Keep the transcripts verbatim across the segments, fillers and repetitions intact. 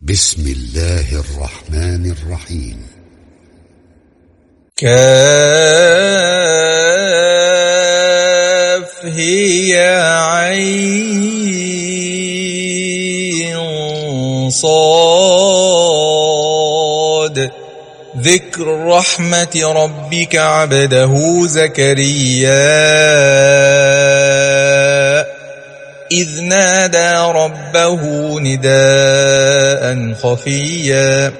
بسم الله الرحمن الرحيم. كاف هي عين صاد ذكر رحمة ربك عبده زكريا إذ نادى ربه نداء خفيا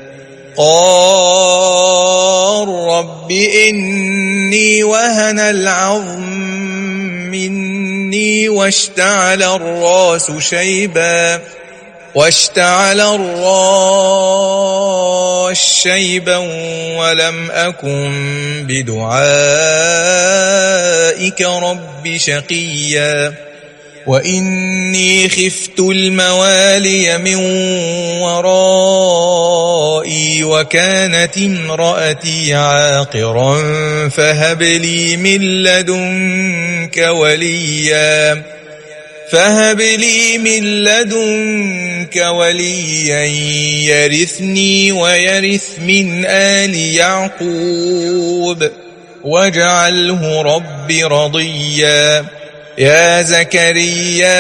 قال رب إني وهن العظم مني واشتعل الرأس شيبا واشتعل الرأس شيبا ولم أكن بدعائك رب شقيا وإني خفت الموالي من ورائي وكانت امرأتي عاقرا فهب لي من لدنك وليا فهب لي من لدنك وليا يرثني ويرث من آل يعقوب واجعله رب رضيا يا زكريا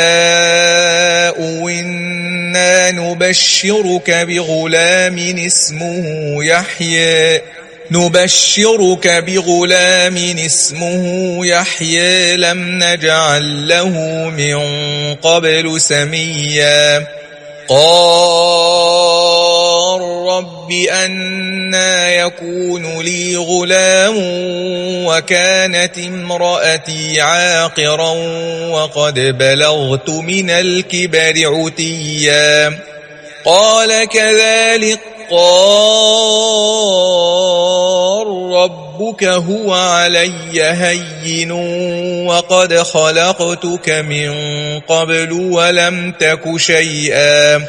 إنا نبشرك بغلام اسمه يحيى نبشرك بغلام اسمه يحيى لم نجعل له من قبل سميا قال رب أنى يكون لي غلام وكانت امرأتي عاقرا وقد بلغت من الكبر عتيا قال كذلك قال ربك هو علي هين وقد خلقتك من قبل ولم تك شيئا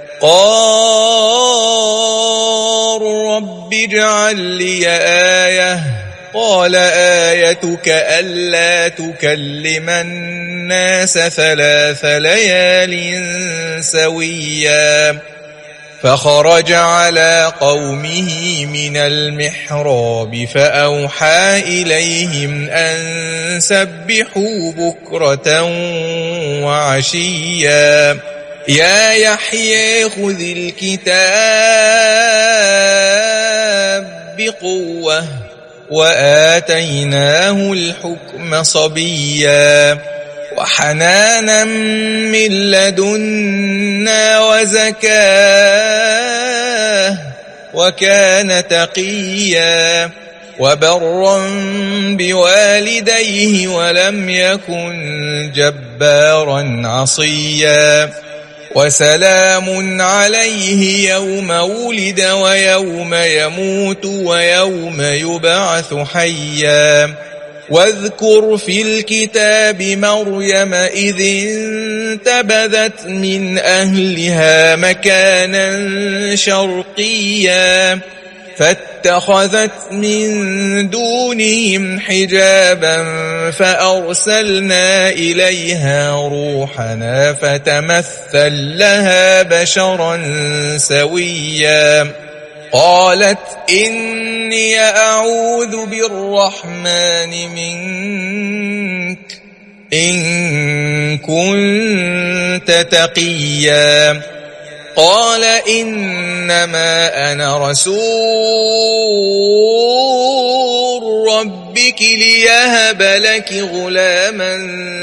قال رب اجعل لي آية قال آيتك ألا تكلم الناس ثلاث ليال سويا فخرج على قومه من المحراب فأوحى إليهم أن سبحوا بكرة وعشيا يا يحيى خذ الكتاب بقوة وآتيناه الحكم صبيا وحنانا من لدنا وزكاه وكان تقيا وبرا بوالديه ولم يكن جبارا عصيا وسلام عليه يوم ولد ويوم يموت ويوم يبعث حيا واذكر في الكتاب مريم إذ انتبذت من أهلها مكانا شرقيا فاتخذت من دونهم حجابا فأرسلنا إليها روحنا فتمثل لها بشرا سويا قالت إني أعوذ بالرحمن منك إن كنت تقيا قال إنما أنا رسول ربك ليهب لك غلاما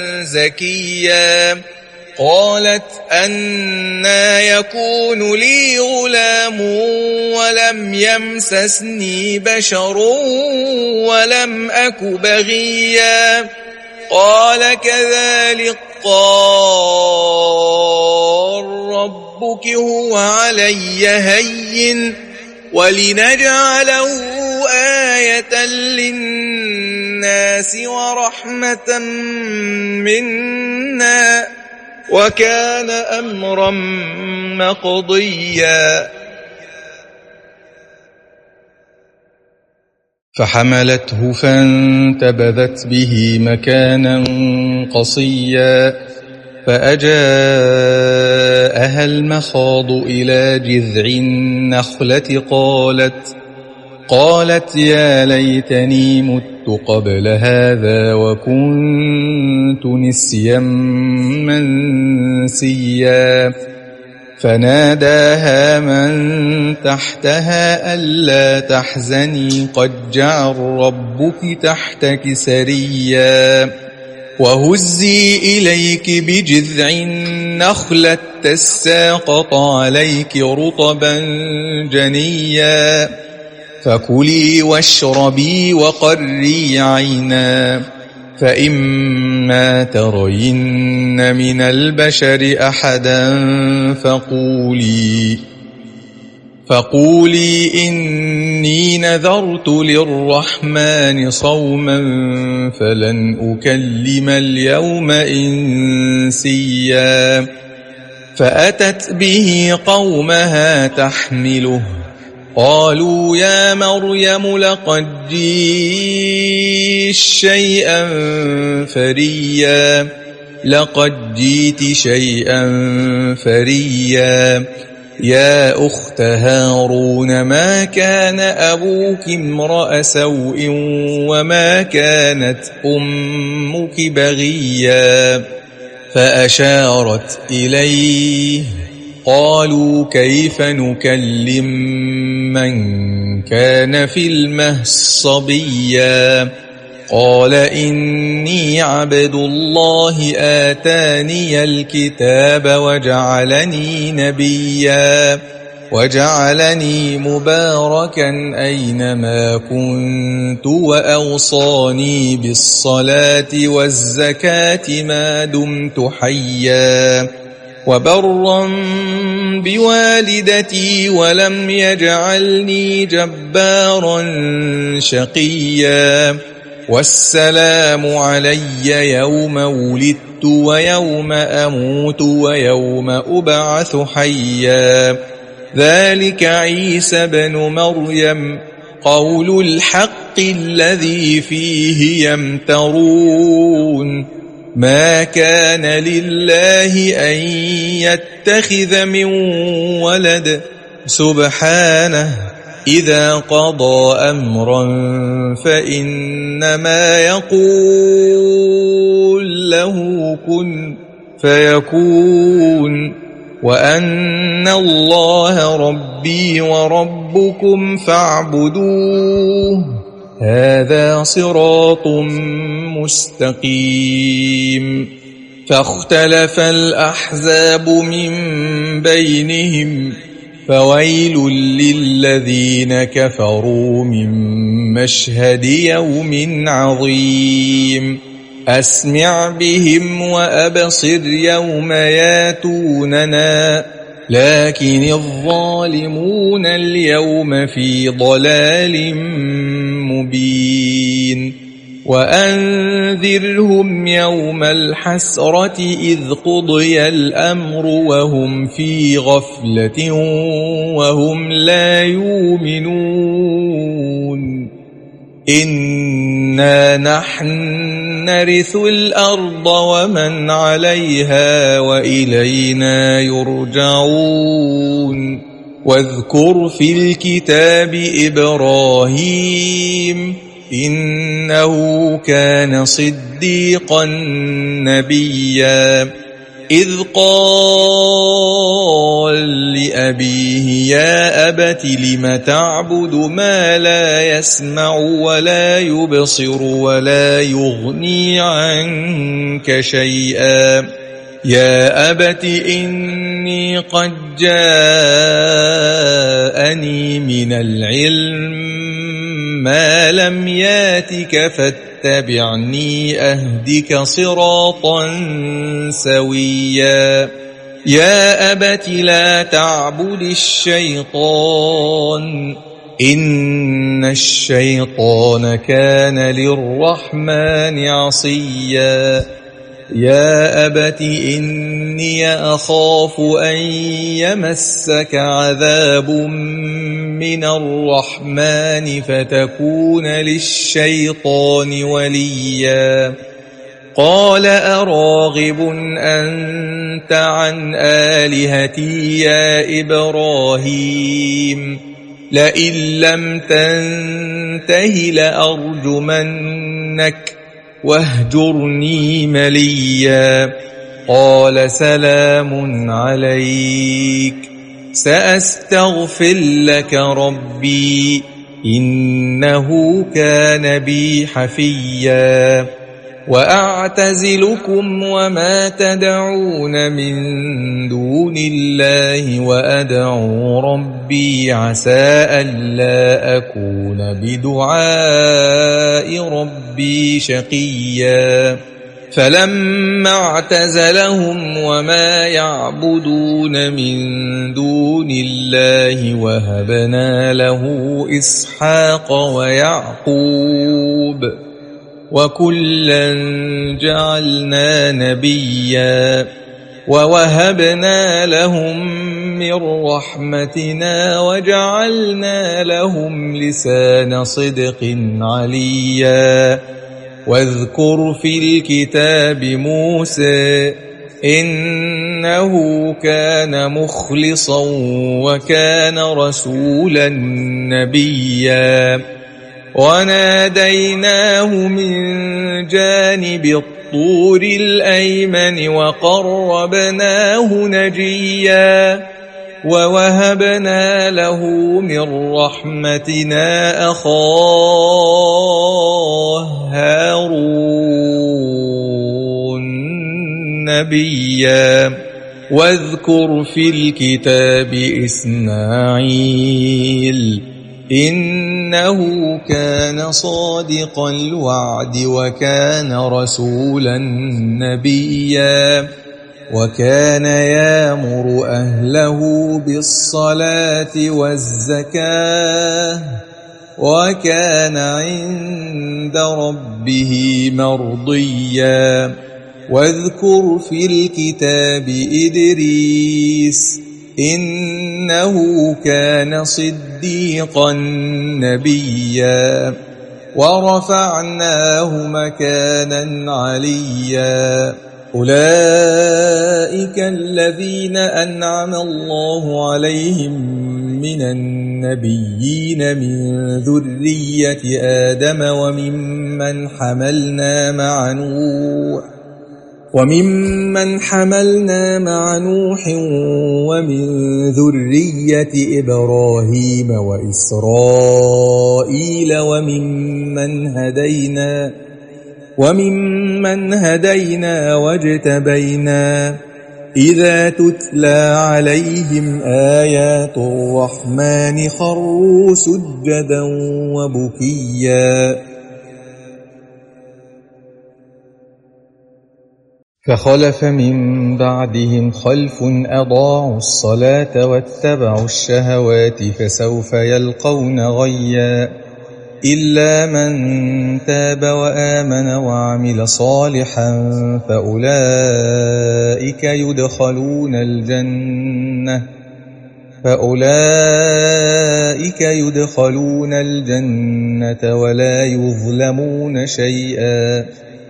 زكيا قالت أنى يكون لي غلام ولم يمسسني بشر ولم أك بغيا قال كذلك قال ربك هو علي هين ولنجعله آية للناس ورحمة منا وكان أمرا مقضيا فحملته فانتبذت به مكانا قصيا فأجاءها المخاض إلى جذع النخلة قالت قالت يا ليتني مت قبل هذا وكنت نسيا منسيا فناداها من تحتها ألا تحزني قد جعل ربك تحتك سريا وهزي إليك بجذع النخلة تساقط عليك رطبا جنيا فكلي واشربي وقري عينا فإما ترين من البشر أحدا فقولي فقولي إني نذرت للرحمن صوما فلن أكلم اليوم إنسيا فأتت به قومها تحمله قالوا يا مريم لقد جئت شيئا فريا لقد جئت شيئا فريا يا أخت هارون ما كان أبوك امرأ سوء وما كانت أمك بغيا فأشارت إليه قالوا كيف نكلم من كان في المهد صبيا قال إني عبد الله آتاني الكتاب وجعلني نبيا وجعلني مباركا أينما كنت وأوصاني بالصلاة والزكاة ما دمت حيا وبرا بوالدتي ولم يجعلني جبارا شقيا والسلام علي يوم ولدت ويوم أموت ويوم أبعث حيا ذلك عيسى بن مريم قول الحق الذي فيه يمترون ما كان لله أن يتخذ من ولد سبحانه إذا قضى أمرا فإنما يقول له كن فيكون وأن الله ربي وربكم فاعبدوه هذا صراط مستقيم فاختلف الأحزاب من بينهم فويل للذين كفروا من مشهد يوم عظيم أسمع بهم وأبصر يوم ياتوننا لكن الظالمون اليوم في ضلال مبين وأنذرهم يوم الحسرة إذ قضي الأمر وهم في غفلة وهم لا يؤمنون إنا نحن نرث الأرض ومن عليها وإلينا يرجعون واذكر في الكتاب إبراهيم إنه كان صديقا نبيا إذ قال لأبيه يا أبت لم تعبد ما لا يسمع ولا يبصر ولا يغني عنك شيئا يا أبت إني قد جاءني من العلم ما لم ياتك فاتبعني أهدك صراطا سويا يا أبت لا تعبد الشيطان إن الشيطان كان للرحمن عصيا يا أبت إني أخاف أن يمسك عذاب من الرحمن فتكون للشيطان وليا قال أراغب أنت عن آلهتي يا إبراهيم لئن لم تنته لأرجمنك واهجرني مليا قال سلام عليك سأستغفر لك ربي إنه كان بي حفيا وأعتزلكم وما تدعون من دون الله وأدعو ربي عسى ألا أكون بدعاء ربي شقيا فلما اعتزلهم وما يعبدون من دون الله وهبنا له إسحاق ويعقوب وكلا جعلنا نبيا ووهبنا لهم من رحمتنا وجعلنا لهم لسان صدق عليا واذكر في الكتاب موسى إنه كان مخلصا وكان رسولا نبيا وناديناه من جانب الطور الأيمن وقربناه نجيا ووهبنا له من رحمتنا أخاه هارون نبيا واذكر في الكتاب إسماعيل إنه كان صادق الوعد وكان رسولا نبيا وكان يأمر أهله بالصلاة والزكاة وكان عند ربه مرضيا واذكر في الكتاب إدريس إنه كان صديقا نبيا ورفعناه مكانا عليا أولئك الذين أنعم الله عليهم من النبيين من ذرية آدم وممن حملنا مع نوح وممن حملنا مع نوح ومن ذرية إبراهيم وإسرائيل وممن هدينا وممن هدينا واجتبينا إذا تتلى عليهم آيات الرحمن خروا سجدا وبكيا فخلف من بعدهم خلف أضاعوا الصلاة واتبعوا الشهوات فسوف يلقون غيا إلا من تاب وآمن وعمل صالحا فأولئك يدخلون الجنة فأولئك يدخلون الجنة ولا يظلمون شيئا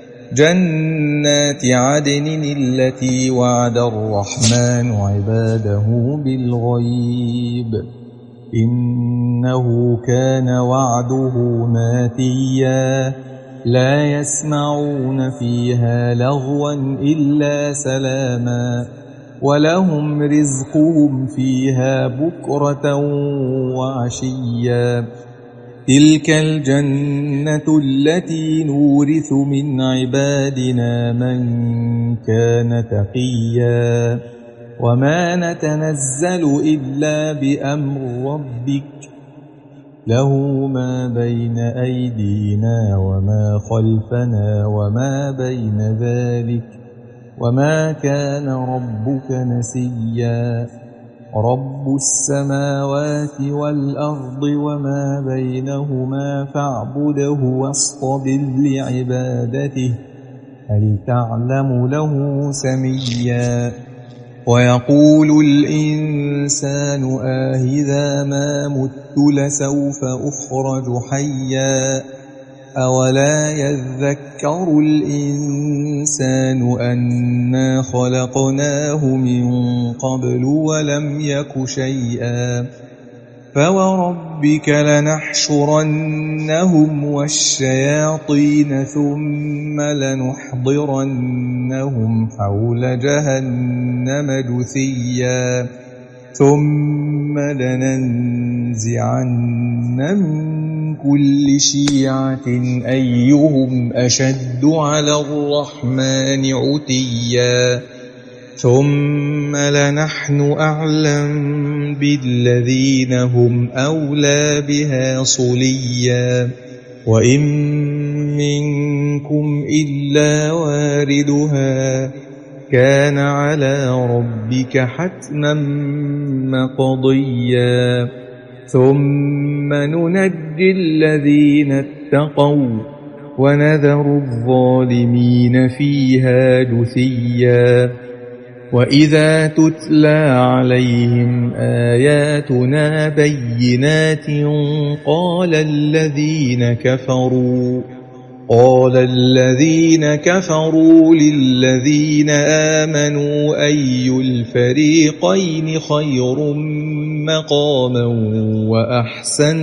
جنات عدن التي وعد الرحمن عباده بالغيب إنه كان وعده ماتيا لا يسمعون فيها لغوا إلا سلاما ولهم رزقهم فيها بكرة وعشيا تلك الجنة التي نورث من عبادنا من كان تقيا وما نتنزل إلا بأمر ربك له ما بين أيدينا وما خلفنا وما بين ذلك وما كان ربك نسيا رب السماوات والأرض وما بينهما فاعبده واصطبر لعبادته هل تعلم له سميا ويقول الإنسان آهذا ما مت لسوف أخرج حيا أولا يذكر الإنسان أنا خلقناه من قبل ولم يك شيئا فوربك لنحشرنهم والشياطين ثم لنحضرنهم حول جهنم جثيا ثم لننزعن من كل شيعة أيهم أشد على الرحمن عتيا ثم لنحن أعلم بالذين هم أولى بها صليا وإن منكم إلا واردها كان على ربك حتما مقضيا ثم ننجي الذين اتقوا ونذر الظالمين فيها جثيا وإذا تتلى عليهم آياتنا بينات قال الذين كفروا قال الذين كفروا للذين آمنوا أي الفريقين خير مقاما وأحسن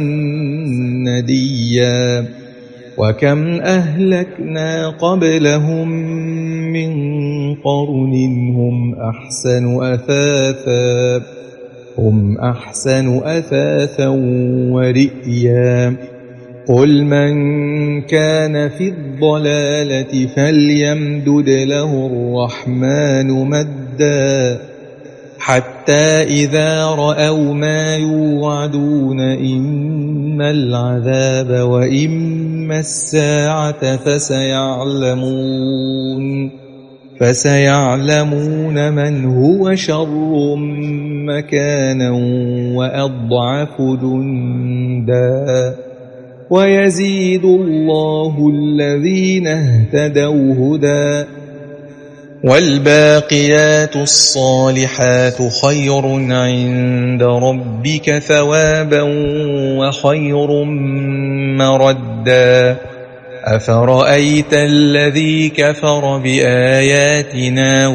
نديا وكم أهلكنا قبلهم من قرن هم أحسن أثاثا هم أحسن أثاثا ورئيا قل من كان في الضلالة فليمدد له الرحمن مدا حتى إذا رأوا ما يوعدون إما العذاب وإما الساعة فسيعلمون فسيعلمون من هو شر مكانا وأضعف جندا ويزيد الله الذين اهتدوا هدى والباقيات الصالحات خير عند ربك ثوابا وخير مردا أفرأيت الذي كفر بآياتنا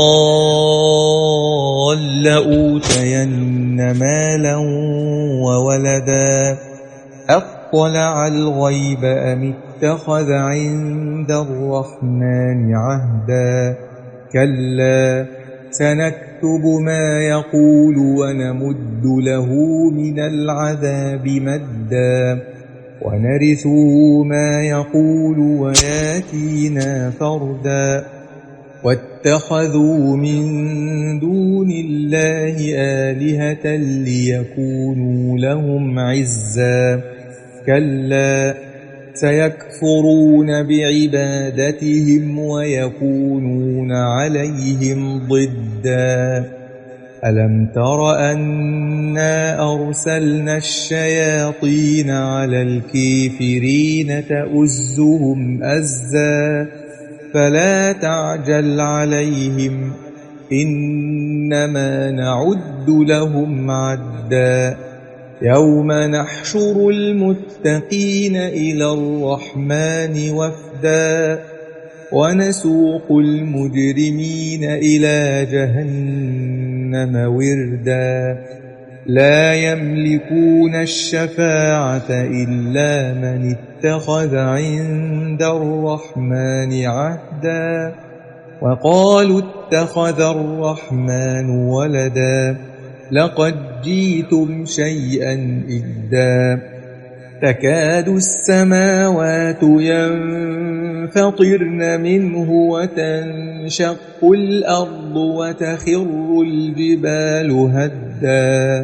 وقال لأوتين مالا وولدا أطلع الغيب أم اتخذ عند الرحمن عهدا كلا سنكتب ما يقول ونمد له من العذاب مدا ونرثه ما يقول وياتينا فردا واتخذوا من دون الله آلهة ليكونوا لهم عزا كلا سيكفرون بعبادتهم ويكونون عليهم ضدا ألم تر أنا أرسلنا الشياطين على الكافرين تؤزهم أزا فلا تعجل عليهم إنما نعد لهم عدا يوم نحشر المتقين إلى الرحمن وفدا ونسوق المجرمين إلى جهنم وردا لا يملكون الشفاعة إلا من اتخذ عند الرحمن عهدا وقالوا اتخذ الرحمن ولدا لقد جئتم شيئا إدا تكاد السماوات ينفطرن منه وتنشق الأرض وتخر الجبال هدا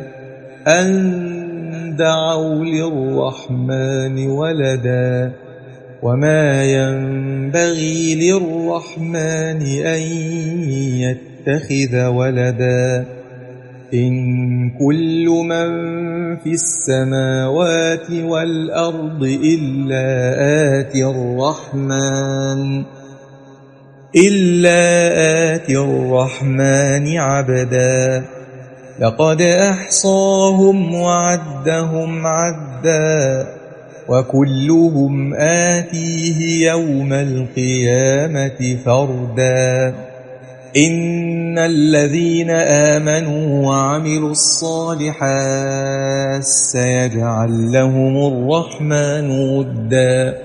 أن دعوا للرحمن ولدا وما ينبغي للرحمن أن يتخذ ولدا إن كل من في السماوات والأرض إلا آتي الرحمن إلا آتي الرحمن عبدا لقد أحصاهم وعدهم عدا وكلهم آتيه يوم القيامة فردا إن الذين آمنوا وعملوا الصالحات سيجعل لهم الرحمن ودا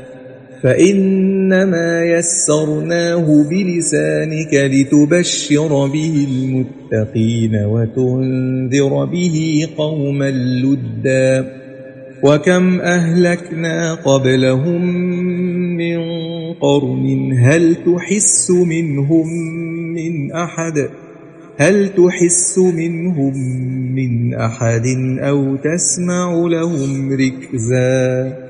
فإنما يسرناه بلسانك لتبشر به المتقين وتنذر به قوما لدا وكم أهلكنا قبلهم من قرن هل تحس منهم من أحد هل تحس منهم من أحد أو تسمع لهم ركزا